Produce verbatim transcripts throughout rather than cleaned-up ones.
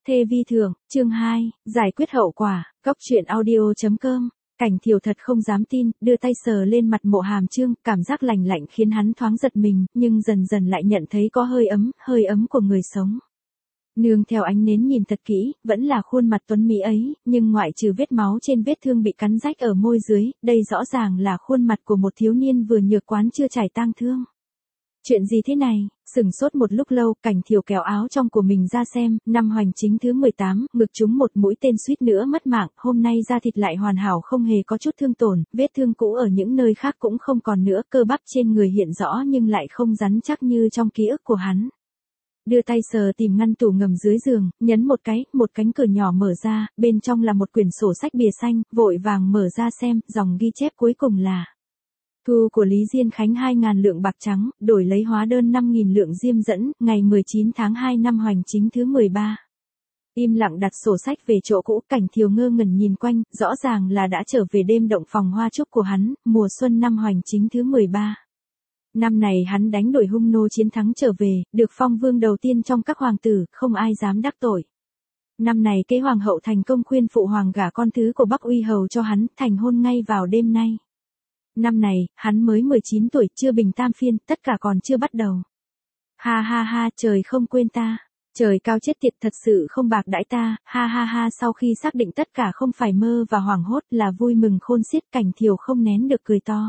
Thê vi thượng, chương hai, giải quyết hậu quả, Cóc truyện audio.com. Cảnh Thiều thật không dám tin, đưa tay sờ lên mặt Mộ Hàm Chương, cảm giác lạnh lạnh khiến hắn thoáng giật mình, nhưng dần dần lại nhận thấy có hơi ấm, hơi ấm của người sống. Nương theo ánh nến nhìn thật kỹ, vẫn là khuôn mặt tuấn mỹ ấy, nhưng ngoại trừ vết máu trên vết thương bị cắn rách ở môi dưới, đây rõ ràng là khuôn mặt của một thiếu niên vừa nhược quán chưa trải tang thương. Chuyện gì thế này? Sửng sốt một lúc lâu, Cảnh Thiều kéo áo trong của mình ra xem, năm hoành chính thứ mười tám, ngực trúng một mũi tên suýt nữa mất mạng, hôm nay da thịt lại hoàn hảo không hề có chút thương tổn, vết thương cũ ở những nơi khác cũng không còn nữa, cơ bắp trên người hiện rõ nhưng lại không rắn chắc như trong ký ức của hắn. Đưa tay sờ tìm ngăn tủ ngầm dưới giường, nhấn một cái, một cánh cửa nhỏ mở ra, bên trong là một quyển sổ sách bìa xanh, vội vàng mở ra xem, dòng ghi chép cuối cùng là: thu của Lý Diên Khánh hai nghìn lượng bạc trắng, đổi lấy hóa đơn năm nghìn lượng diêm dẫn, ngày mười chín tháng hai năm hoành chính thứ mười ba. Im lặng đặt sổ sách về chỗ cũ, Cảnh Thiều ngơ ngẩn nhìn quanh, rõ ràng là đã trở về đêm động phòng hoa trúc của hắn, mùa xuân năm hoành chính thứ mười ba. Năm này hắn đánh đuổi hung nô chiến thắng trở về, được phong vương đầu tiên trong các hoàng tử, không ai dám đắc tội. Năm này kế hoàng hậu thành công khuyên phụ hoàng gả con thứ của Bắc Uy Hầu cho hắn, thành hôn ngay vào đêm nay. Năm này, hắn mới mười chín tuổi, chưa bình tam phiên, tất cả còn chưa bắt đầu. Ha ha ha, trời không quên ta. Trời cao chết tiệt, thật sự không bạc đãi ta, ha ha ha. Sau khi xác định tất cả không phải mơ và hoảng hốt, là vui mừng khôn xiết, Cảnh Thiều không nén được cười to.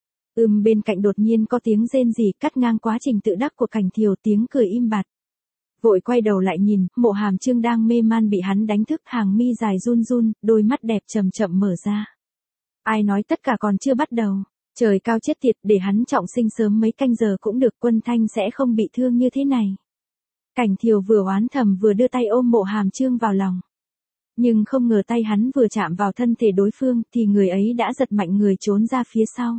Ừm bên cạnh đột nhiên có tiếng rên rỉ cắt ngang quá trình tự đắc của Cảnh Thiều, tiếng cười im bặt. Vội quay đầu lại nhìn, Mộ Hàm Chương đang mê man bị hắn đánh thức, hàng mi dài run run, đôi mắt đẹp chậm chậm mở ra. Ai nói tất cả còn chưa bắt đầu? Trời cao chết tiệt, để hắn trọng sinh sớm mấy canh giờ cũng được, Quân Thanh sẽ không bị thương như thế này. Cảnh Thiều vừa oán thầm vừa đưa tay ôm Mộ Hàm Chương vào lòng. Nhưng không ngờ tay hắn vừa chạm vào thân thể đối phương thì người ấy đã giật mạnh người trốn ra phía sau.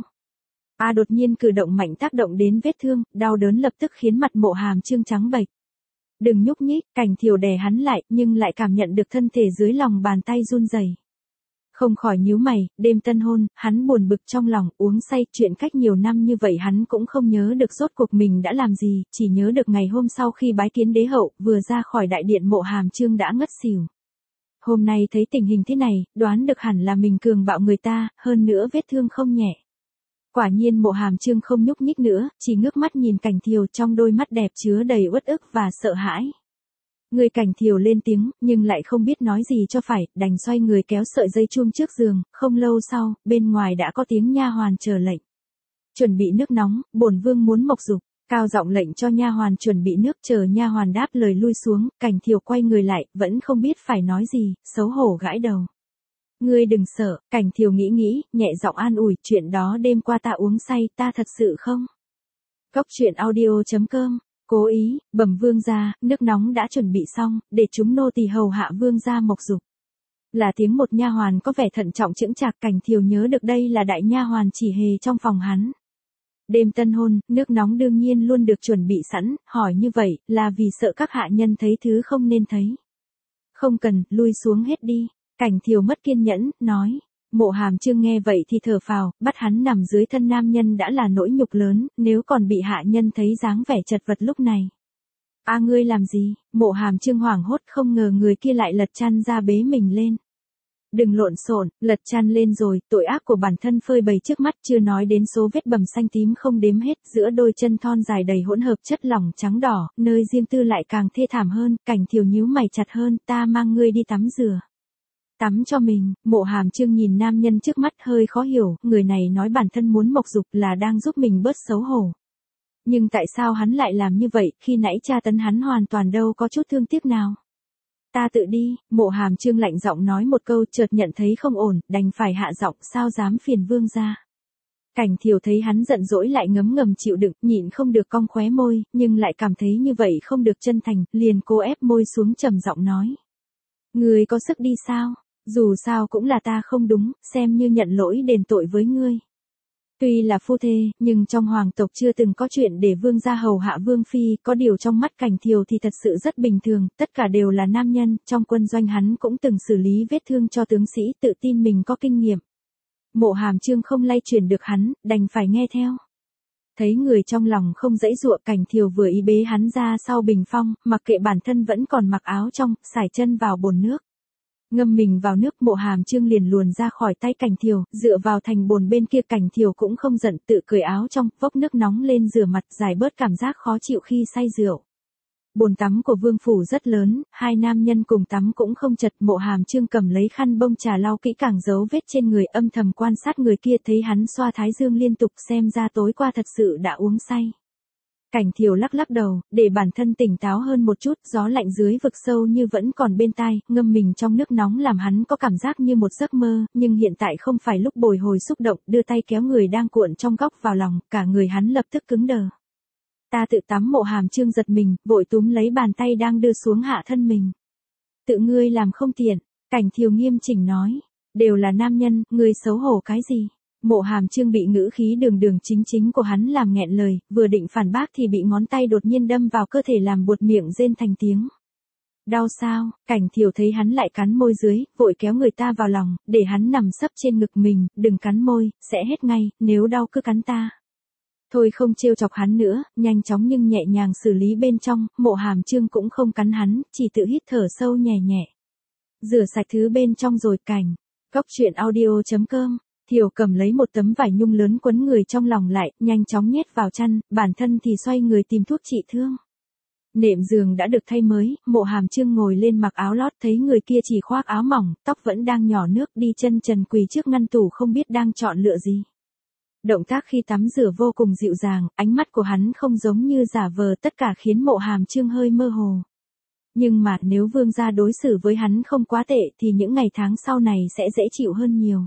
A đột nhiên cử động mạnh tác động đến vết thương, đau đớn lập tức khiến mặt Mộ Hàm Chương trắng bệch. Đừng nhúc nhích, Cảnh Thiều đè hắn lại, nhưng lại cảm nhận được thân thể dưới lòng bàn tay run rẩy. Không khỏi nhíu mày, đêm tân hôn, hắn buồn bực trong lòng, uống say, chuyện cách nhiều năm như vậy hắn cũng không nhớ được rốt cuộc mình đã làm gì, chỉ nhớ được ngày hôm sau khi bái kiến đế hậu, vừa ra khỏi đại điện Mộ Hàm Chương đã ngất xỉu. Hôm nay thấy tình hình thế này, đoán được hẳn là mình cường bạo người ta, hơn nữa vết thương không nhẹ. Quả nhiên Mộ Hàm Chương không nhúc nhích nữa, chỉ ngước mắt nhìn Cảnh Thiều, trong đôi mắt đẹp chứa đầy uất ức và sợ hãi. Người Cảnh Thiều lên tiếng, nhưng lại không biết nói gì cho phải, đành xoay người kéo sợi dây chuông trước giường, không lâu sau, bên ngoài đã có tiếng nha hoàn chờ lệnh. Chuẩn bị nước nóng, bổn vương muốn mộc dục. Cao giọng lệnh cho nha hoàn chuẩn bị nước, chờ nha hoàn đáp lời lui xuống, Cảnh Thiều quay người lại, vẫn không biết phải nói gì, xấu hổ gãi đầu. Ngươi đừng sợ, Cảnh Thiều nghĩ nghĩ, nhẹ giọng an ủi, chuyện đó đêm qua ta uống say, ta thật sự không. Cóc truyện audio.com. Cố ý, bẩm vương gia, nước nóng đã chuẩn bị xong, để chúng nô tỳ hầu hạ vương gia mộc dục. Là tiếng một nha hoàn có vẻ thận trọng chững chạc, Cảnh Thiều nhớ được đây là đại nha hoàn chỉ hề trong phòng hắn. Đêm tân hôn, nước nóng đương nhiên luôn được chuẩn bị sẵn, hỏi như vậy, là vì sợ các hạ nhân thấy thứ không nên thấy. Không cần, lui xuống hết đi. Cảnh Thiều mất kiên nhẫn, nói. Mộ Hàm Chương nghe vậy thì thở phào, bắt hắn nằm dưới thân nam nhân đã là nỗi nhục lớn, nếu còn bị hạ nhân thấy dáng vẻ chật vật lúc này. A ngươi làm gì? Mộ Hàm Chương hoảng hốt, không ngờ người kia lại lật chăn ra bế mình lên. Đừng lộn xộn, lật chăn lên rồi, tội ác của bản thân phơi bày trước mắt, chưa nói đến số vết bầm xanh tím không đếm hết, giữa đôi chân thon dài đầy hỗn hợp chất lỏng trắng đỏ, nơi riêng tư lại càng thê thảm hơn. Cảnh Thiều nhíu mày chặt hơn, ta mang ngươi đi tắm rửa. Tắm cho mình. Mộ Hàm Chương nhìn nam nhân trước mắt hơi khó hiểu, người này nói bản thân muốn mộc dục là đang giúp mình bớt xấu hổ. Nhưng tại sao hắn lại làm như vậy, khi nãy tra tấn hắn hoàn toàn đâu có chút thương tiếc nào. Ta tự đi. Mộ Hàm Chương lạnh giọng nói một câu, chợt nhận thấy không ổn, đành phải hạ giọng, sao dám phiền vương gia. Cảnh Thiều thấy hắn giận dỗi lại ngấm ngầm chịu đựng, nhịn không được cong khóe môi, nhưng lại cảm thấy như vậy không được chân thành, liền cố ép môi xuống trầm giọng nói. Ngươi có sức đi sao? Dù sao cũng là ta không đúng, xem như nhận lỗi đền tội với ngươi. Tuy là phu thê, nhưng trong hoàng tộc chưa từng có chuyện để vương gia hầu hạ vương phi, có điều trong mắt Cảnh Thiều thì thật sự rất bình thường, tất cả đều là nam nhân, trong quân doanh hắn cũng từng xử lý vết thương cho tướng sĩ, tự tin mình có kinh nghiệm. Mộ Hàm Chương không lay chuyển được hắn, đành phải nghe theo. Thấy người trong lòng không dãy dụa, Cảnh Thiều vừa ý bế hắn ra sau bình phong, mặc kệ bản thân vẫn còn mặc áo trong, sải chân vào bồn nước. Ngâm mình vào nước, Mộ Hàm Chương liền luồn ra khỏi tay Cảnh Thiều, dựa vào thành bồn bên kia. Cảnh Thiều cũng không giận, tự cởi áo trong, vốc nước nóng lên rửa mặt, giải bớt cảm giác khó chịu khi say rượu. Bồn tắm của vương phủ rất lớn, hai nam nhân cùng tắm cũng không chật. Mộ Hàm Chương cầm lấy khăn bông trà lau kỹ càng dấu vết trên người, âm thầm quan sát người kia, thấy hắn xoa thái dương liên tục, xem ra tối qua thật sự đã uống say. Cảnh Thiều lắc lắc đầu, để bản thân tỉnh táo hơn một chút, gió lạnh dưới vực sâu như vẫn còn bên tai, ngâm mình trong nước nóng làm hắn có cảm giác như một giấc mơ, nhưng hiện tại không phải lúc bồi hồi xúc động, đưa tay kéo người đang cuộn trong góc vào lòng, cả người hắn lập tức cứng đờ. Ta tự tắm. Mộ Hàm Chương giật mình, vội túm lấy bàn tay đang đưa xuống hạ thân mình. Tự ngươi làm không tiện, Cảnh Thiều nghiêm chỉnh nói, đều là nam nhân, ngươi xấu hổ cái gì? Mộ Hàm Chương bị ngữ khí đường đường chính chính của hắn làm nghẹn lời, vừa định phản bác thì bị ngón tay đột nhiên đâm vào cơ thể làm buột miệng rên thành tiếng. Đau sao? Cảnh Thiều thấy hắn lại cắn môi dưới, vội kéo người ta vào lòng, để hắn nằm sấp trên ngực mình, đừng cắn môi, sẽ hết ngay, nếu đau cứ cắn ta. Thôi không trêu chọc hắn nữa, nhanh chóng nhưng nhẹ nhàng xử lý bên trong. Mộ Hàm Chương cũng không cắn hắn, chỉ tự hít thở sâu nhẹ nhẹ. Rửa sạch thứ bên trong rồi. Cảnh. Cốc truyện audio chấm com. Thiều cầm lấy một tấm vải nhung lớn quấn người trong lòng lại, nhanh chóng nhét vào chăn, bản thân thì xoay người tìm thuốc trị thương. Nệm giường đã được thay mới, Mộ Hàm Chương ngồi lên mặc áo lót, thấy người kia chỉ khoác áo mỏng, tóc vẫn đang nhỏ nước, đi chân trần quỳ trước ngăn tủ không biết đang chọn lựa gì. Động tác khi tắm rửa vô cùng dịu dàng, ánh mắt của hắn không giống như giả vờ, tất cả khiến Mộ Hàm Chương hơi mơ hồ. Nhưng mà nếu vương gia đối xử với hắn không quá tệ thì những ngày tháng sau này sẽ dễ chịu hơn nhiều.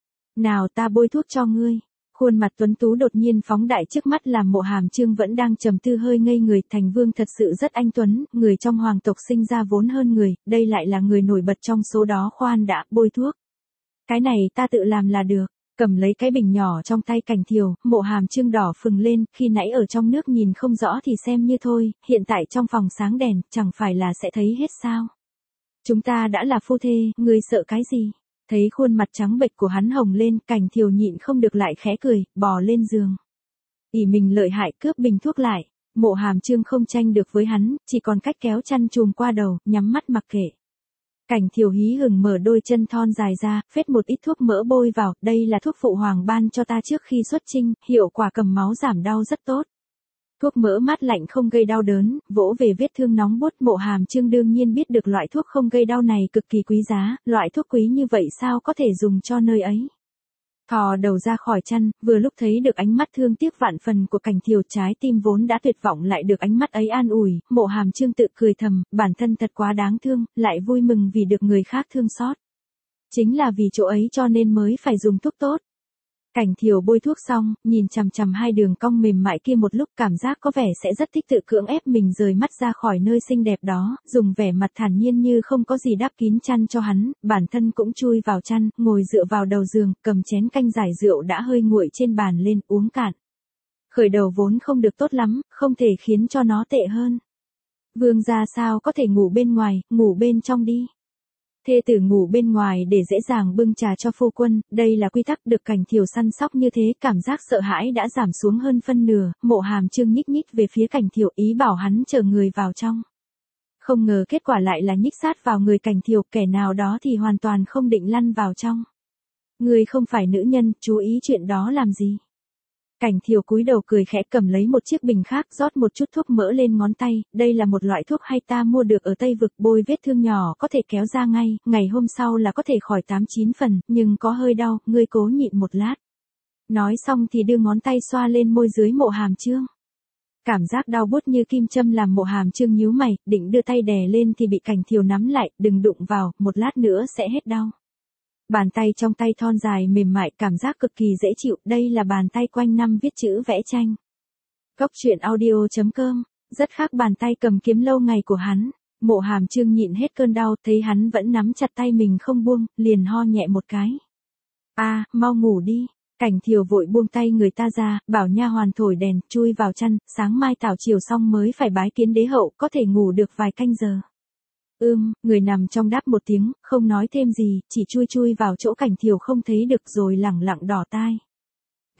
Nào ta bôi thuốc cho ngươi. Khuôn mặt tuấn tú đột nhiên phóng đại trước mắt làm Mộ Hàm Chương vẫn đang trầm tư hơi ngây người. Thành vương thật sự rất anh tuấn, người trong hoàng tộc sinh ra vốn hơn người, đây lại là người nổi bật trong số đó. Khoan đã, bôi thuốc. Cái này ta tự làm là được. Cầm lấy cái bình nhỏ trong tay Cảnh Thiều, Mộ Hàm Chương đỏ phừng lên, khi nãy ở trong nước nhìn không rõ thì xem như thôi, hiện tại trong phòng sáng đèn, chẳng phải là sẽ thấy hết sao. Chúng ta đã là phu thê, ngươi sợ cái gì? Thấy khuôn mặt trắng bệch của hắn hồng lên, Cảnh Thiều nhịn không được lại khẽ cười, bò lên giường. ỷ mình lợi hại cướp bình thuốc lại. Mộ Hàm Chương không tranh được với hắn, chỉ còn cách kéo chăn chùm qua đầu, nhắm mắt mặc kệ. Cảnh Thiều hí hửng mở đôi chân thon dài ra, phết một ít thuốc mỡ bôi vào, đây là thuốc phụ hoàng ban cho ta trước khi xuất chinh, hiệu quả cầm máu giảm đau rất tốt. Thuốc mỡ mát lạnh không gây đau đớn, vỗ về vết thương nóng buốt. Mộ Hàm Chương đương nhiên biết được loại thuốc không gây đau này cực kỳ quý giá, loại thuốc quý như vậy sao có thể dùng cho nơi ấy. Thò đầu ra khỏi chăn, vừa lúc thấy được ánh mắt thương tiếc vạn phần của Cảnh Thiều, trái tim vốn đã tuyệt vọng lại được ánh mắt ấy an ủi. Mộ Hàm Chương tự cười thầm, bản thân thật quá đáng thương, lại vui mừng vì được người khác thương xót. Chính là vì chỗ ấy cho nên mới phải dùng thuốc tốt. Cảnh Thiều bôi thuốc xong, nhìn chằm chằm hai đường cong mềm mại kia một lúc, cảm giác có vẻ sẽ rất thích, tự cưỡng ép mình rời mắt ra khỏi nơi xinh đẹp đó, dùng vẻ mặt thản nhiên như không có gì đắp kín chăn cho hắn, bản thân cũng chui vào chăn, ngồi dựa vào đầu giường, cầm chén canh giải rượu đã hơi nguội trên bàn lên, uống cạn. Khởi đầu vốn không được tốt lắm, không thể khiến cho nó tệ hơn. Vương gia sao có thể ngủ bên ngoài, ngủ bên trong đi. Thê tử ngủ bên ngoài để dễ dàng bưng trà cho phu quân, đây là quy tắc. Được Cảnh Thiều săn sóc như thế, cảm giác sợ hãi đã giảm xuống hơn phân nửa. Mộ Hàm Chương nhích nhích về phía Cảnh Thiều, ý bảo hắn chở người vào trong. Không ngờ kết quả lại là nhích sát vào người Cảnh Thiều, kẻ nào đó thì hoàn toàn không định lăn vào trong. Người không phải nữ nhân, chú ý chuyện đó làm gì? Cảnh Thiều cúi đầu cười khẽ, cầm lấy một chiếc bình khác, rót một chút thuốc mỡ lên ngón tay, đây là một loại thuốc hay ta mua được ở Tây Vực, bôi vết thương nhỏ có thể kéo ra ngay, ngày hôm sau là có thể khỏi tám chín phần, nhưng có hơi đau, ngươi cố nhịn một lát. Nói xong thì đưa ngón tay xoa lên môi dưới Mộ Hàm Chương. Cảm giác đau buốt như kim châm làm Mộ Hàm Chương nhíu mày, định đưa tay đè lên thì bị Cảnh Thiều nắm lại, đừng đụng vào, một lát nữa sẽ hết đau. Bàn tay trong tay thon dài mềm mại, cảm giác cực kỳ dễ chịu, đây là bàn tay quanh năm viết chữ vẽ tranh. Cốc truyện audio chấm com, rất khác bàn tay cầm kiếm lâu ngày của hắn. Mộ Hàm Chương nhịn hết cơn đau, thấy hắn vẫn nắm chặt tay mình không buông, liền ho nhẹ một cái. A, à, mau ngủ đi. Cảnh Thiều vội buông tay người ta ra, bảo nha hoàn thổi đèn, chui vào chăn, sáng mai tảo chiều xong mới phải bái kiến đế hậu, có thể ngủ được vài canh giờ. Ưm, người nằm trong đáp một tiếng, không nói thêm gì, chỉ chui chui vào chỗ Cảnh Thiều không thấy được rồi lẳng lặng đỏ tai.